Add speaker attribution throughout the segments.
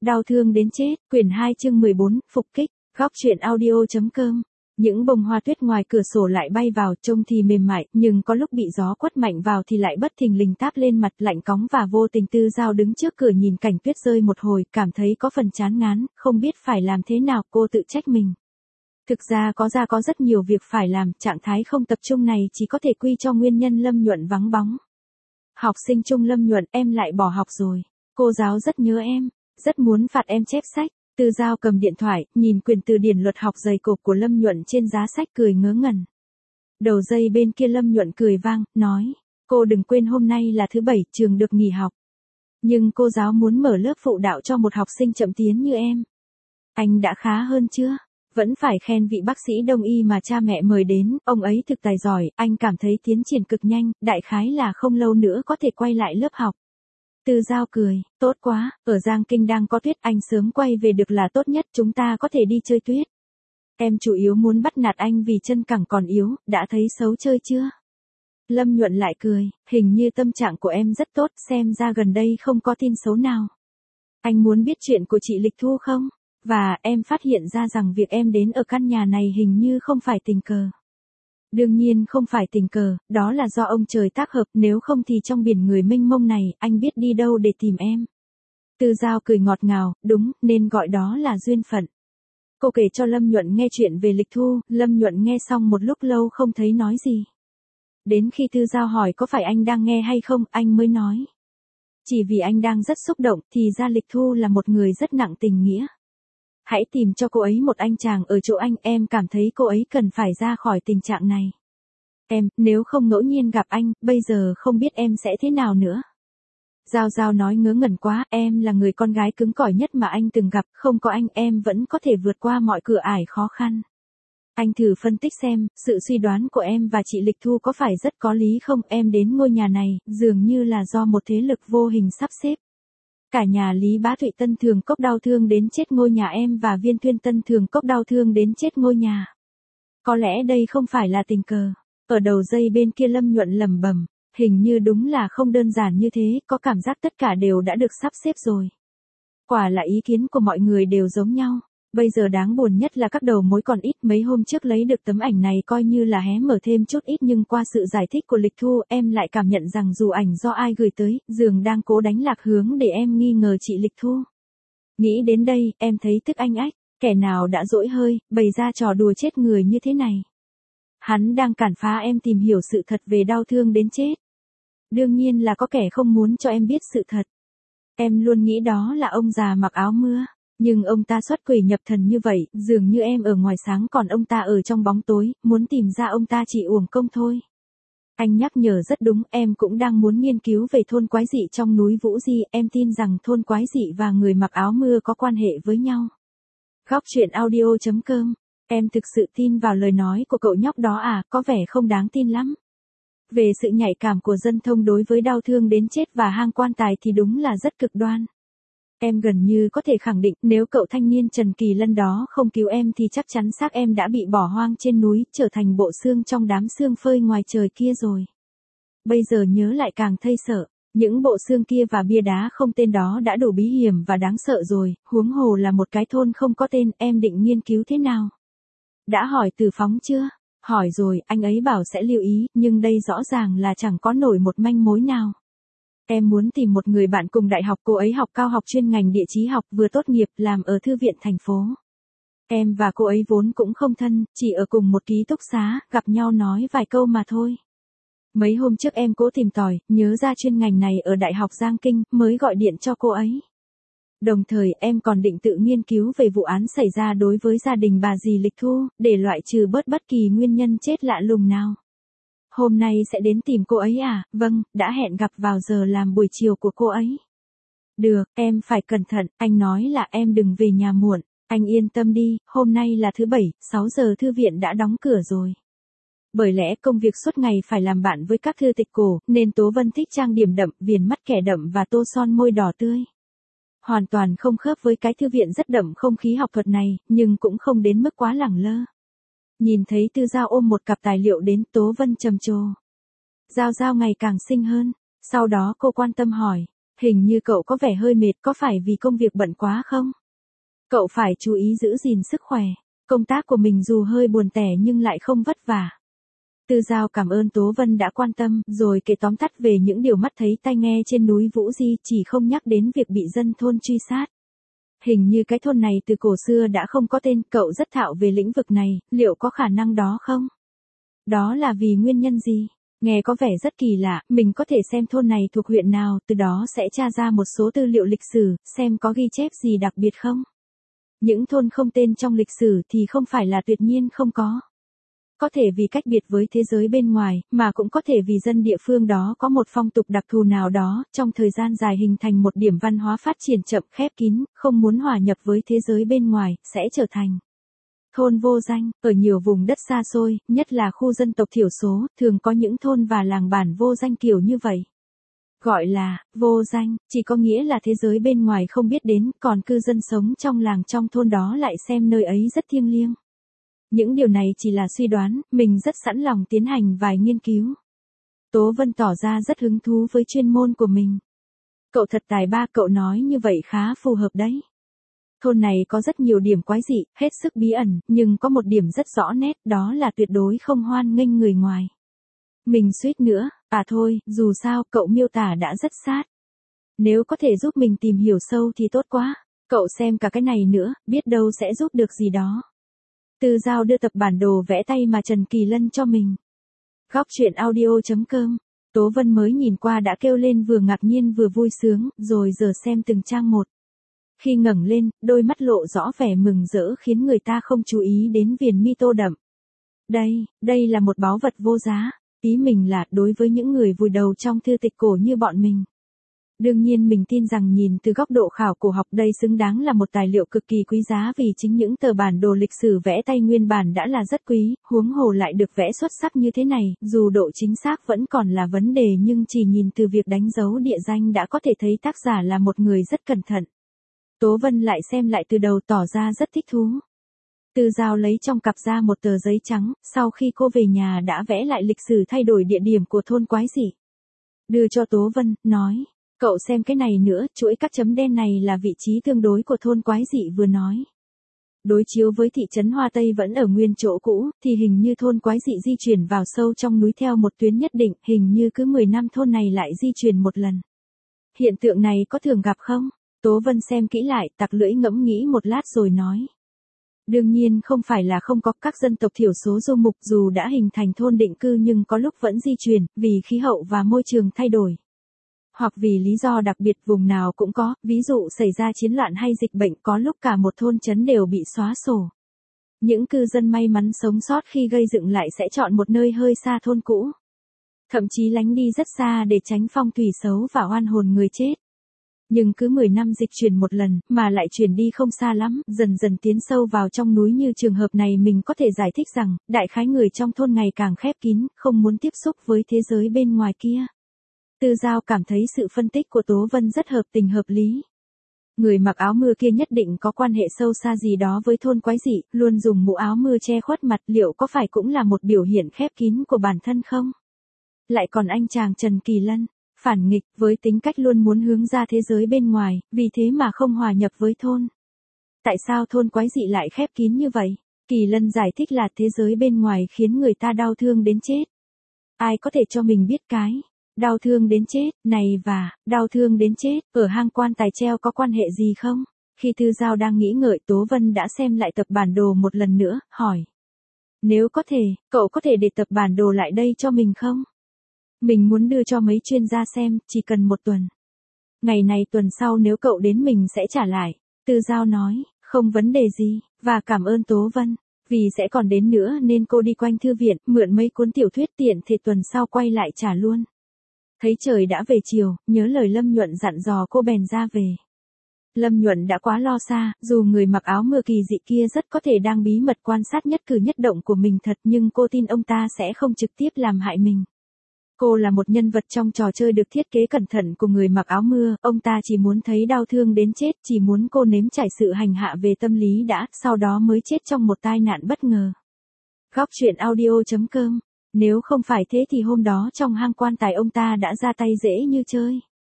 Speaker 1: Đau thương đến chết, quyển 2 chương 14, phục kích, góc truyện audio.com. Những bông hoa tuyết ngoài cửa sổ lại bay vào, trông thì mềm mại, nhưng có lúc bị gió quất mạnh vào thì lại bất thình lình táp lên mặt, lạnh cóng và vô tình. Tư Giao đứng trước cửa nhìn cảnh tuyết rơi một hồi, cảm thấy có phần chán ngán, không biết phải làm thế nào, cô tự trách mình. Thực ra có rất nhiều việc phải làm, trạng thái không tập trung này chỉ có thể quy cho nguyên nhân Lâm Nhuận vắng bóng. Học sinh trung Lâm Nhuận, em lại bỏ học rồi. Cô giáo rất nhớ em, rất muốn phạt em chép sách. Tư Giao cầm điện thoại, nhìn quyển từ điển luật học dày cộp của Lâm Nhuận trên giá sách cười ngớ ngẩn. Đầu dây bên kia Lâm Nhuận cười vang, nói, cô đừng quên hôm nay là thứ Bảy, trường được nghỉ học. Nhưng cô giáo muốn mở lớp phụ đạo cho một học sinh chậm tiến như em. Anh đã khá hơn chưa? Vẫn phải khen vị bác sĩ đông y mà cha mẹ mời đến, ông ấy thực tài giỏi, anh cảm thấy tiến triển cực nhanh, đại khái là không lâu nữa có thể quay lại lớp học. Tư Giao cười, tốt quá, ở Giang Kinh đang có tuyết, anh sớm quay về được là tốt nhất, chúng ta có thể đi chơi tuyết. Em chủ yếu muốn bắt nạt anh vì chân cẳng còn yếu, đã thấy xấu chơi chưa? Lâm Nhuận lại cười, hình như tâm trạng của em rất tốt, xem ra gần đây không có tin xấu nào. Anh muốn biết chuyện của chị Lịch Thu không? Và em phát hiện ra rằng việc em đến ở căn nhà này hình như không phải tình cờ. Đương nhiên không phải tình cờ, đó là do ông trời tác hợp, nếu không thì trong biển người mênh mông này, anh biết đi đâu để tìm em. Tư Giao cười ngọt ngào, đúng, nên gọi đó là duyên phận. Cô kể cho Lâm Nhuận nghe chuyện về Lịch Thu, Lâm Nhuận nghe xong một lúc lâu không thấy nói gì. Đến khi Tư Giao hỏi có phải anh đang nghe hay không, anh mới nói. Chỉ vì anh đang rất xúc động, thì ra Lịch Thu là một người rất nặng tình nghĩa. Hãy tìm cho cô ấy một anh chàng ở chỗ anh, em cảm thấy cô ấy cần phải ra khỏi tình trạng này. Em, nếu không ngẫu nhiên gặp anh, bây giờ không biết em sẽ thế nào nữa. Giao Giao nói ngớ ngẩn quá, em là người con gái cứng cỏi nhất mà anh từng gặp, không có anh em vẫn có thể vượt qua mọi cửa ải khó khăn. Anh thử phân tích xem, sự suy đoán của em và chị Lịch Thu có phải rất có lý không? Em đến ngôi nhà này, dường như là do một thế lực vô hình sắp xếp. Cả nhà Lý Bá Thụy Tân Thường Cốc đau thương đến chết ngôi nhà em và Viên Thuyên Tân Thường Cốc đau thương đến chết ngôi nhà. Có lẽ đây không phải là tình cờ. Ở đầu dây bên kia Lâm Nhuận lẩm bẩm, hình như đúng là không đơn giản như thế, có cảm giác tất cả đều đã được sắp xếp rồi. Quả là ý kiến của mọi người đều giống nhau. Bây giờ đáng buồn nhất là các đầu mối còn ít, mấy hôm trước lấy được tấm ảnh này coi như là hé mở thêm chút ít, nhưng qua sự giải thích của Lịch Thu em lại cảm nhận rằng dù ảnh do ai gửi tới, dường đang cố đánh lạc hướng để em nghi ngờ chị Lịch Thu. Nghĩ đến đây, em thấy tức anh ách, kẻ nào đã dỗi hơi, bày ra trò đùa chết người như thế này. Hắn đang cản phá em tìm hiểu sự thật về đau thương đến chết. Đương nhiên là có kẻ không muốn cho em biết sự thật. Em luôn nghĩ đó là ông già mặc áo mưa. Nhưng ông ta xuất quỷ nhập thần như vậy, dường như em ở ngoài sáng còn ông ta ở trong bóng tối, muốn tìm ra ông ta chỉ uổng công thôi. Anh nhắc nhở rất đúng, em cũng đang muốn nghiên cứu về thôn quái dị trong núi Vũ Di, em tin rằng thôn quái dị và người mặc áo mưa có quan hệ với nhau. Góc truyện audio.com, em thực sự tin vào lời nói của cậu nhóc đó à, có vẻ không đáng tin lắm. Về sự nhạy cảm của dân thông đối với đau thương đến chết và hang quan tài thì đúng là rất cực đoan. Em gần như có thể khẳng định nếu cậu thanh niên Trần Kỳ Lân đó không cứu em thì chắc chắn xác em đã bị bỏ hoang trên núi, trở thành bộ xương trong đám xương phơi ngoài trời kia rồi. Bây giờ nhớ lại càng thấy sợ, những bộ xương kia và bia đá không tên đó đã đủ bí hiểm và đáng sợ rồi, huống hồ là một cái thôn không có tên, em định nghiên cứu thế nào? Đã hỏi Từ Phóng chưa? Hỏi rồi, anh ấy bảo sẽ lưu ý, nhưng đây rõ ràng là chẳng có nổi một manh mối nào. Em muốn tìm một người bạn cùng đại học, cô ấy học cao học chuyên ngành địa chí học, vừa tốt nghiệp, làm ở thư viện thành phố. Em và cô ấy vốn cũng không thân, chỉ ở cùng một ký túc xá, gặp nhau nói vài câu mà thôi. Mấy hôm trước em cố tìm tòi, nhớ ra chuyên ngành này ở Đại học Giang Kinh, mới gọi điện cho cô ấy. Đồng thời em còn định tự nghiên cứu về vụ án xảy ra đối với gia đình bà dì Lịch Thu, để loại trừ bớt bất kỳ nguyên nhân chết lạ lùng nào. Hôm nay sẽ đến tìm cô ấy à? Vâng, đã hẹn gặp vào giờ làm buổi chiều của cô ấy. Được, em phải cẩn thận, anh nói là em đừng về nhà muộn, anh yên tâm đi, hôm nay là thứ Bảy, 6 giờ thư viện đã đóng cửa rồi. Bởi lẽ công việc suốt ngày phải làm bạn với các thư tịch cổ, nên Tố Vân thích trang điểm đậm, viền mắt kẻ đậm và tô son môi đỏ tươi. Hoàn toàn không khớp với cái thư viện rất đậm không khí học thuật này, nhưng cũng không đến mức quá lẳng lơ. Nhìn thấy Tư Giao ôm một cặp tài liệu đến, Tố Vân trầm trồ. Giao Giao ngày càng xinh hơn, sau đó cô quan tâm hỏi, Hình như cậu có vẻ hơi mệt, có phải vì công việc bận quá không? Cậu phải chú ý giữ gìn sức khỏe. Công tác của mình dù hơi buồn tẻ nhưng lại không vất vả. Tư Giao cảm ơn Tố Vân đã quan tâm, rồi kể tóm tắt về những điều mắt thấy tai nghe trên núi Vũ Di, chỉ không nhắc đến việc bị dân thôn truy sát. Hình như cái thôn này từ cổ xưa đã không có tên, cậu rất thạo về lĩnh vực này, liệu có khả năng đó không? Đó là vì nguyên nhân gì? Nghe có vẻ rất kỳ lạ, mình có thể xem thôn này thuộc huyện nào, từ đó sẽ tra ra một số tư liệu lịch sử, xem có ghi chép gì đặc biệt không? Những thôn không tên trong lịch sử thì không phải là tuyệt nhiên không có. Có thể vì cách biệt với thế giới bên ngoài, mà cũng có thể vì dân địa phương đó có một phong tục đặc thù nào đó, trong thời gian dài hình thành một điểm văn hóa phát triển chậm khép kín, không muốn hòa nhập với thế giới bên ngoài, sẽ trở thành thôn vô danh. Ở nhiều vùng đất xa xôi, nhất là khu dân tộc thiểu số, thường có những thôn và làng bản vô danh kiểu như vậy. Gọi là vô danh, chỉ có nghĩa là thế giới bên ngoài không biết đến, còn cư dân sống trong làng trong thôn đó lại xem nơi ấy rất thiêng liêng. Những điều này chỉ là suy đoán, mình rất sẵn lòng tiến hành vài nghiên cứu. Tố Vân tỏ ra rất hứng thú với chuyên môn của mình. Cậu thật tài ba, cậu nói như vậy khá phù hợp đấy. Thôn này có rất nhiều điểm quái dị, hết sức bí ẩn, nhưng có một điểm rất rõ nét, đó là tuyệt đối không hoan nghênh người ngoài. Mình suýt nữa, thôi, dù sao, cậu miêu tả đã rất sát. Nếu có thể giúp mình tìm hiểu sâu thì tốt quá, cậu xem cả cái này nữa, biết đâu sẽ giúp được gì đó. Tư Giao đưa tập bản đồ vẽ tay mà Trần Kỳ Lân cho mình. Góc truyện audio.com. Tố Vân mới nhìn qua đã kêu lên vừa ngạc nhiên vừa vui sướng, rồi giờ xem từng trang một. Khi ngẩng lên, đôi mắt lộ rõ vẻ mừng rỡ khiến người ta không chú ý đến viền mi tô đậm. Đây là một báu vật vô giá. Ý mình là đối với những người vùi đầu trong thư tịch cổ như bọn mình. Đương nhiên mình tin rằng nhìn từ góc độ khảo cổ học đây xứng đáng là một tài liệu cực kỳ quý giá vì chính những tờ bản đồ lịch sử vẽ tay nguyên bản đã là rất quý, huống hồ lại được vẽ xuất sắc như thế này, dù độ chính xác vẫn còn là vấn đề nhưng chỉ nhìn từ việc đánh dấu địa danh đã có thể thấy tác giả là một người rất cẩn thận. Tố Vân lại xem lại từ đầu tỏ ra rất thích thú. Tư Giao lấy trong cặp ra một tờ giấy trắng, sau khi cô về nhà đã vẽ lại lịch sử thay đổi địa điểm của thôn quái dị. Đưa cho Tố Vân, nói, cậu xem cái này nữa, chuỗi các chấm đen này là vị trí tương đối của thôn quái dị vừa nói. Đối chiếu với thị trấn Hoa Tây vẫn ở nguyên chỗ cũ, thì hình như thôn quái dị di chuyển vào sâu trong núi theo một tuyến nhất định, hình như cứ 10 năm thôn này lại di chuyển một lần. Hiện tượng này có thường gặp không? Tố Vân xem kỹ lại, tặc lưỡi ngẫm nghĩ một lát rồi nói. Đương nhiên không phải là không có, các dân tộc thiểu số du mục dù đã hình thành thôn định cư nhưng có lúc vẫn di chuyển, vì khí hậu và môi trường thay đổi. Hoặc vì lý do đặc biệt vùng nào cũng có, ví dụ xảy ra chiến loạn hay dịch bệnh có lúc cả một thôn trấn đều bị xóa sổ. Những cư dân may mắn sống sót khi gây dựng lại sẽ chọn một nơi hơi xa thôn cũ. Thậm chí lánh đi rất xa để tránh phong thủy xấu và oan hồn người chết. Nhưng cứ 10 năm dịch chuyển một lần, mà lại chuyển đi không xa lắm, dần dần tiến sâu vào trong núi như trường hợp này mình có thể giải thích rằng, đại khái người trong thôn ngày càng khép kín, không muốn tiếp xúc với thế giới bên ngoài kia. Tư Giao cảm thấy sự phân tích của Tố Vân rất hợp tình hợp lý. Người mặc áo mưa kia nhất định có quan hệ sâu xa gì đó với thôn quái dị, luôn dùng mũ áo mưa che khuất mặt, liệu có phải cũng là một biểu hiện khép kín của bản thân không? Lại còn anh chàng Trần Kỳ Lân, phản nghịch, với tính cách luôn muốn hướng ra thế giới bên ngoài, vì thế mà không hòa nhập với thôn. Tại sao thôn quái dị lại khép kín như vậy? Kỳ Lân giải thích là thế giới bên ngoài khiến người ta đau thương đến chết. Ai có thể cho mình biết cái đau thương đến chết này và đau thương đến chết ở hang quan tài treo có quan hệ gì không? Khi Tư Giao đang nghĩ ngợi, Tố Vân đã xem lại tập bản đồ một lần nữa, hỏi. Nếu có thể, cậu có thể để tập bản đồ lại đây cho mình không? Mình muốn đưa cho mấy chuyên gia xem, chỉ cần 1 tuần. Ngày này tuần sau nếu cậu đến mình sẽ trả lại. Tư Giao nói, không vấn đề gì, và cảm ơn Tố Vân. Vì sẽ còn đến nữa nên cô đi quanh thư viện, mượn mấy cuốn tiểu thuyết tiện thì tuần sau quay lại trả luôn. Thấy trời đã về chiều, nhớ lời Lâm Nhuận dặn dò cô bèn ra về. Lâm Nhuận đã quá lo xa, dù người mặc áo mưa kỳ dị kia rất có thể đang bí mật quan sát nhất cử nhất động của mình thật nhưng cô tin ông ta sẽ không trực tiếp làm hại mình. Cô là một nhân vật trong trò chơi được thiết kế cẩn thận của người mặc áo mưa, ông ta chỉ muốn thấy đau thương đến chết, chỉ muốn cô nếm trải sự hành hạ về tâm lý đã, sau đó mới chết trong một tai nạn bất ngờ. Góc truyện audio.com. Nếu không phải thế thì hôm đó trong hang quan tài ông ta đã ra tay dễ như chơi.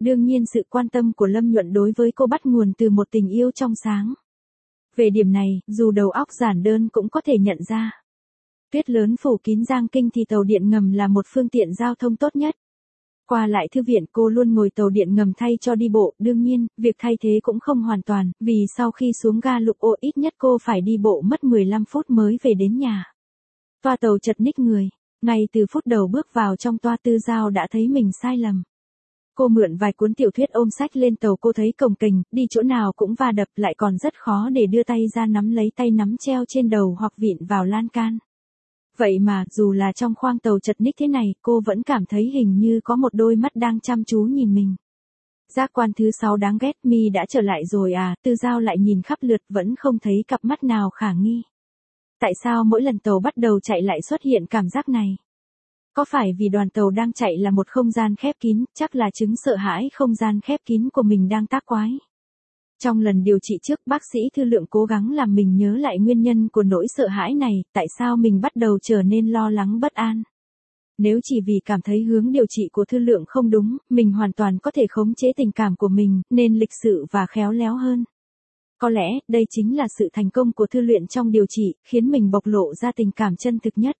Speaker 1: Đương nhiên sự quan tâm của Lâm Nhuận đối với cô bắt nguồn từ một tình yêu trong sáng. Về điểm này, dù đầu óc giản đơn cũng có thể nhận ra. Tuyết lớn phủ kín Giang Kinh thì tàu điện ngầm là một phương tiện giao thông tốt nhất. Qua lại thư viện cô luôn ngồi tàu điện ngầm thay cho đi bộ, đương nhiên, việc thay thế cũng không hoàn toàn, vì sau khi xuống ga Lục Ô ít nhất cô phải đi bộ mất 15 phút mới về đến nhà. Toa tàu chật ních người, ngay từ phút đầu bước vào trong toa Tư Giao đã thấy mình sai lầm. Cô mượn vài cuốn tiểu thuyết ôm sách lên tàu cô thấy cồng kềnh, đi chỗ nào cũng va đập lại còn rất khó để đưa tay ra nắm lấy tay nắm treo trên đầu hoặc vịn vào lan can. Vậy mà, dù là trong khoang tàu chật ních thế này, cô vẫn cảm thấy hình như có một đôi mắt đang chăm chú nhìn mình. Giác quan thứ 6 đáng ghét, mi đã trở lại rồi à, Tư Giao lại nhìn khắp lượt vẫn không thấy cặp mắt nào khả nghi. Tại sao mỗi lần tàu bắt đầu chạy lại xuất hiện cảm giác này? Có phải vì đoàn tàu đang chạy là một không gian khép kín, chắc là chứng sợ hãi không gian khép kín của mình đang tác quái. Trong lần điều trị trước, bác sĩ Thư Lượng cố gắng làm mình nhớ lại nguyên nhân của nỗi sợ hãi này, tại sao mình bắt đầu trở nên lo lắng bất an. Nếu chỉ vì cảm thấy hướng điều trị của Thư Lượng không đúng, mình hoàn toàn có thể khống chế tình cảm của mình, nên lịch sự và khéo léo hơn. Có lẽ, đây chính là sự thành công của Thư Luyện trong điều trị, khiến mình bộc lộ ra tình cảm chân thực nhất.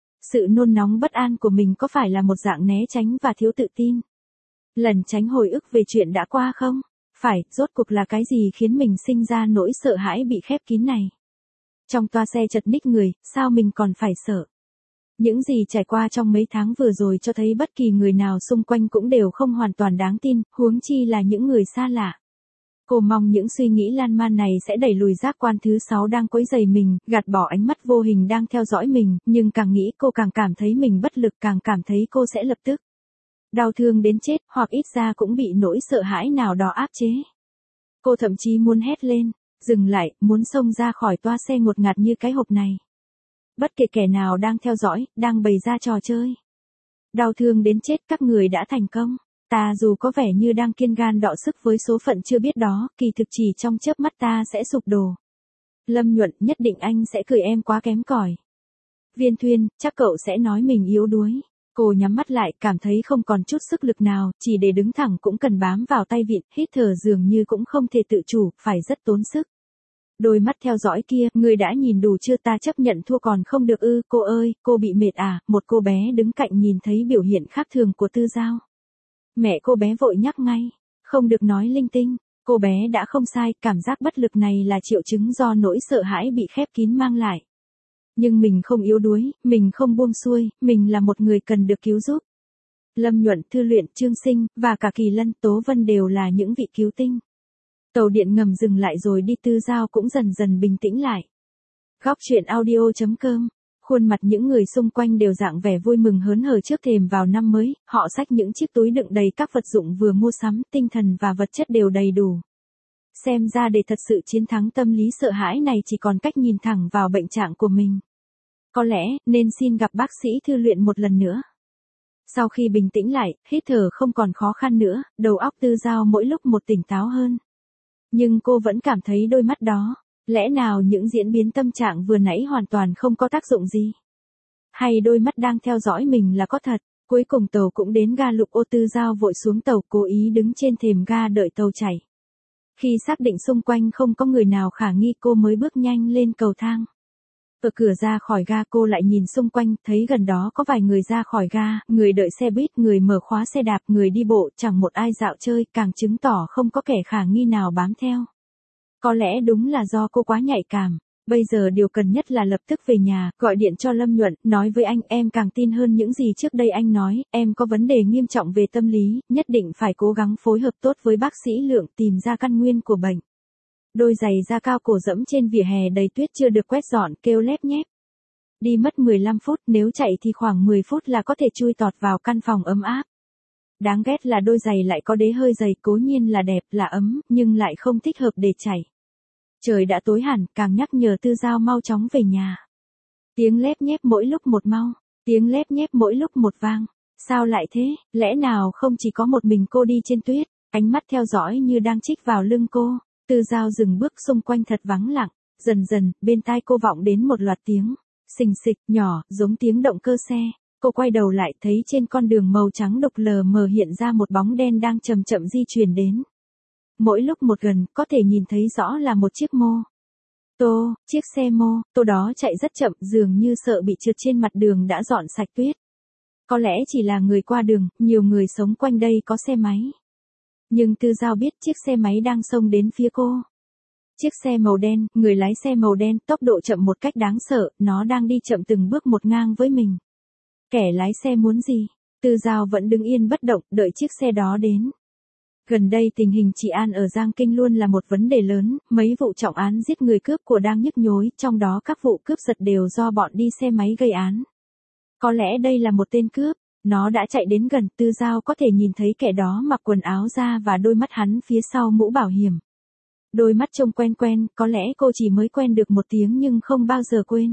Speaker 1: Sự nôn nóng bất an của mình có phải là một dạng né tránh và thiếu tự tin? Lần tránh hồi ức về chuyện đã qua không? Phải, rốt cuộc là cái gì khiến mình sinh ra nỗi sợ hãi bị khép kín này? Trong toa xe chật ních người, sao mình còn phải sợ? Những gì trải qua trong mấy tháng vừa rồi cho thấy bất kỳ người nào xung quanh cũng đều không hoàn toàn đáng tin, huống chi là những người xa lạ. Cô mong những suy nghĩ lan man này sẽ đẩy lùi giác quan thứ 6 đang quấy rầy mình, gạt bỏ ánh mắt vô hình đang theo dõi mình, nhưng càng nghĩ cô càng cảm thấy mình bất lực, càng cảm thấy cô sẽ lập tức đau thương đến chết, hoặc ít ra cũng bị nỗi sợ hãi nào đó áp chế. Cô thậm chí muốn hét lên, dừng lại, muốn xông ra khỏi toa xe ngột ngạt như cái hộp này. Bất kể kẻ nào đang theo dõi, đang bày ra trò chơi. Đau thương đến chết, các người đã thành công. Ta dù có vẻ như đang kiên gan đọ sức với số phận chưa biết đó, kỳ thực chỉ trong chớp mắt ta sẽ sụp đổ. Lâm Nhuận, nhất định anh sẽ cười em quá kém cỏi. Viên Thuyên, chắc cậu sẽ nói mình yếu đuối. Cô nhắm mắt lại, cảm thấy không còn chút sức lực nào, chỉ để đứng thẳng cũng cần bám vào tay vịn, hít thở dường như cũng không thể tự chủ, phải rất tốn sức. Đôi mắt theo dõi kia, người đã nhìn đủ chưa, ta chấp nhận thua còn không được ư, cô ơi, cô bị mệt à, một cô bé đứng cạnh nhìn thấy biểu hiện khác thường của Tư Giao. Mẹ cô bé vội nhắc ngay, không được nói linh tinh, cô bé đã không sai, cảm giác bất lực này là triệu chứng do nỗi sợ hãi bị khép kín mang lại. Nhưng mình không yếu đuối, mình không buông xuôi, mình là một người cần được cứu giúp. Lâm Nhuận, Thư Luyện, Trương Sinh, và cả Kỳ Lân, Tố Vân đều là những vị cứu tinh. Tàu điện ngầm dừng lại rồi đi, Tư Giao cũng dần dần bình tĩnh lại. Góc truyện audio.com. Khuôn mặt những người xung quanh đều dạng vẻ vui mừng hớn hở trước thềm vào năm mới, họ xách những chiếc túi đựng đầy các vật dụng vừa mua sắm, tinh thần và vật chất đều đầy đủ. Xem ra để thật sự chiến thắng tâm lý sợ hãi này chỉ còn cách nhìn thẳng vào bệnh trạng của mình. Có lẽ, nên xin gặp bác sĩ Thư Luyện một lần nữa. Sau khi bình tĩnh lại, hít thở không còn khó khăn nữa, đầu óc Tư Giao mỗi lúc một tỉnh táo hơn. Nhưng cô vẫn cảm thấy đôi mắt đó, lẽ nào những diễn biến tâm trạng vừa nãy hoàn toàn không có tác dụng gì? Hay đôi mắt đang theo dõi mình là có thật? Cuối cùng tàu cũng đến ga Lục Ô, Tư Giao vội xuống tàu, cố ý đứng trên thềm ga đợi tàu chạy. Khi xác định xung quanh không có người nào khả nghi, cô mới bước nhanh lên cầu thang. Ở cửa ra khỏi ga, cô lại nhìn xung quanh, thấy gần đó có vài người ra khỏi ga, người đợi xe buýt, người mở khóa xe đạp, người đi bộ, chẳng một ai dạo chơi, càng chứng tỏ không có kẻ khả nghi nào bám theo. Có lẽ đúng là do cô quá nhạy cảm. Bây giờ điều cần nhất là lập tức về nhà, gọi điện cho Lâm Nhuận, nói với anh, em càng tin hơn những gì trước đây anh nói, em có vấn đề nghiêm trọng về tâm lý, nhất định phải cố gắng phối hợp tốt với bác sĩ Lượng tìm ra căn nguyên của bệnh. Đôi giày da cao cổ dẫm trên vỉa hè đầy tuyết chưa được quét dọn, kêu lép nhép. Đi mất 15 phút, nếu chạy thì khoảng 10 phút là có thể chui tọt vào căn phòng ấm áp. Đáng ghét là đôi giày lại có đế hơi dày, cố nhiên là đẹp, là ấm, nhưng lại không thích hợp để chạy. Trời đã tối hẳn, càng nhắc nhở Tư Giao mau chóng về nhà. Tiếng lép nhép mỗi lúc một mau, tiếng lép nhép mỗi lúc một vang. Sao lại thế, lẽ nào không chỉ có một mình cô đi trên tuyết, ánh mắt theo dõi như đang chích vào lưng cô. Tư Giao dừng bước, xung quanh thật vắng lặng, dần dần, bên tai cô vọng đến một loạt tiếng, xình xịch, nhỏ, giống tiếng động cơ xe. Cô quay đầu lại thấy trên con đường màu trắng đục lờ mờ hiện ra một bóng đen đang chậm chậm di chuyển đến. Mỗi lúc một gần, có thể nhìn thấy rõ là một chiếc mô tô, chiếc xe mô tô đó chạy rất chậm, dường như sợ bị trượt trên mặt đường đã dọn sạch tuyết. Có lẽ chỉ là người qua đường, nhiều người sống quanh đây có xe máy. Nhưng Tư Giao biết chiếc xe máy đang xông đến phía cô. Chiếc xe màu đen, người lái xe màu đen, tốc độ chậm một cách đáng sợ, nó đang đi chậm từng bước một ngang với mình. Kẻ lái xe muốn gì? Tư Giao vẫn đứng yên bất động, đợi chiếc xe đó đến. Gần đây tình hình trị an ở Giang Kinh luôn là một vấn đề lớn, mấy vụ trọng án giết người cướp của đang nhức nhối, trong đó các vụ cướp giật đều do bọn đi xe máy gây án. Có lẽ đây là một tên cướp, nó đã chạy đến gần, Tư Giao có thể nhìn thấy kẻ đó mặc quần áo da và đôi mắt hắn phía sau mũ bảo hiểm. Đôi mắt trông quen quen, có lẽ cô chỉ mới quen được một tiếng nhưng không bao giờ quên.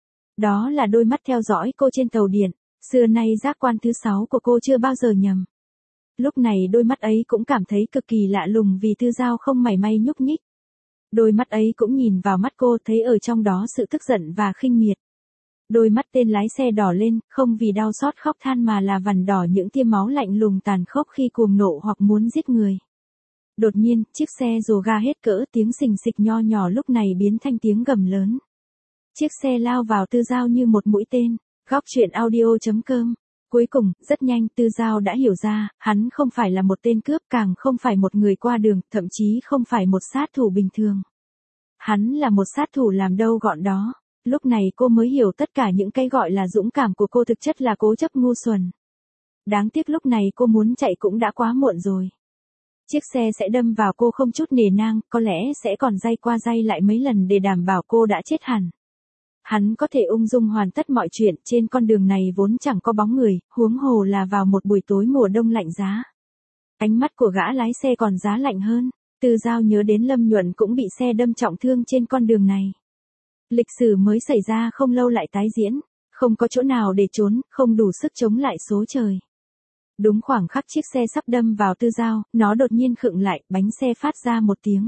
Speaker 1: Đó là đôi mắt theo dõi cô trên tàu điện, xưa nay giác quan thứ 6 của cô chưa bao giờ nhầm. Lúc này đôi mắt ấy cũng cảm thấy cực kỳ lạ lùng vì Tư Giao không mảy may nhúc nhích. Đôi mắt ấy cũng nhìn vào mắt cô, thấy ở trong đó sự tức giận và khinh miệt. Đôi mắt tên lái xe đỏ lên, không vì đau xót khóc than mà là vằn đỏ những tia máu lạnh lùng tàn khốc khi cuồng nộ hoặc muốn giết người. Đột nhiên, chiếc xe rồ ga hết cỡ, tiếng xình xịch nho nhỏ lúc này biến thành tiếng gầm lớn. Chiếc xe lao vào Tư Giao như một mũi tên. Góc truyện audio.com. Cuối cùng, rất nhanh Tư Giao đã hiểu ra, hắn không phải là một tên cướp, càng không phải một người qua đường, thậm chí không phải một sát thủ bình thường. Hắn là một sát thủ làm đâu gọn đó. Lúc này cô mới hiểu tất cả những cái gọi là dũng cảm của cô thực chất là cố chấp ngu xuẩn. Đáng tiếc lúc này cô muốn chạy cũng đã quá muộn rồi. Chiếc xe sẽ đâm vào cô không chút nề nang, có lẽ sẽ còn day qua day lại mấy lần để đảm bảo cô đã chết hẳn. Hắn có thể ung dung hoàn tất mọi chuyện, trên con đường này vốn chẳng có bóng người, huống hồ là vào một buổi tối mùa đông lạnh giá. Ánh mắt của gã lái xe còn giá lạnh hơn, Tư Giao nhớ đến Lâm Nhuận cũng bị xe đâm trọng thương trên con đường này. Lịch sử mới xảy ra không lâu lại tái diễn, không có chỗ nào để trốn, không đủ sức chống lại số trời. Đúng khoảng khắc chiếc xe sắp đâm vào Tư Giao, nó đột nhiên khựng lại, bánh xe phát ra một tiếng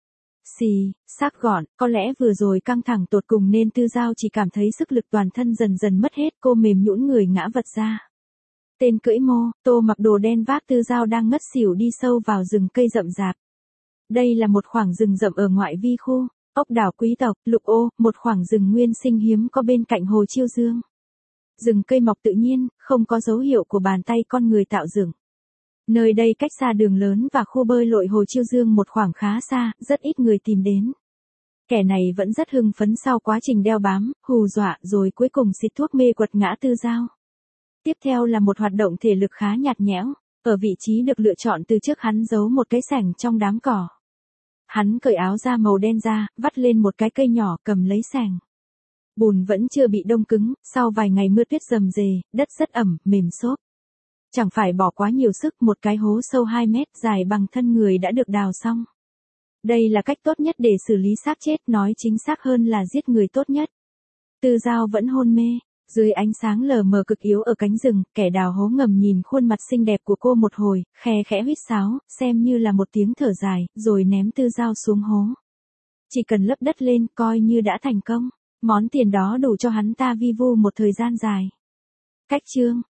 Speaker 1: xì, sắc gọn, có lẽ vừa rồi căng thẳng tột cùng nên Tư Giao chỉ cảm thấy sức lực toàn thân dần dần mất hết, cô mềm nhũn người ngã vật ra. Tên cưỡi mô tô mặc đồ đen vác Tư Giao đang ngất xỉu đi sâu vào rừng cây rậm rạp. Đây là một khoảng rừng rậm ở ngoại vi khu ốc đảo quý tộc, Lục Ô, một khoảng rừng nguyên sinh hiếm có bên cạnh hồ Chiêu Dương. Rừng cây mọc tự nhiên, không có dấu hiệu của bàn tay con người tạo dựng. Nơi đây cách xa đường lớn và khu bơi lội hồ Chiêu Dương một khoảng khá xa, rất ít người tìm đến. Kẻ này vẫn rất hưng phấn sau quá trình đeo bám, hù dọa rồi cuối cùng xịt thuốc mê quật ngã Tư Giao. Tiếp theo là một hoạt động thể lực khá nhạt nhẽo, ở vị trí được lựa chọn từ trước hắn giấu một cái sẻng trong đám cỏ. Hắn cởi áo da màu đen ra, vắt lên một cái cây nhỏ cầm lấy sẻng. Bùn vẫn chưa bị đông cứng, sau vài ngày mưa tuyết rầm rề, đất rất ẩm, mềm xốp. Chẳng phải bỏ quá nhiều sức, một cái hố sâu 2 mét dài bằng thân người đã được đào xong. Đây là cách tốt nhất để xử lý xác chết, nói chính xác hơn là giết người tốt nhất. Tư Giao vẫn hôn mê, dưới ánh sáng lờ mờ cực yếu ở cánh rừng, kẻ đào hố ngầm nhìn khuôn mặt xinh đẹp của cô một hồi, khe khẽ huýt sáo, xem như là một tiếng thở dài, rồi ném Tư Giao xuống hố. Chỉ cần lấp đất lên, coi như đã thành công. Món tiền đó đủ cho hắn ta vi vu một thời gian dài. Cách chương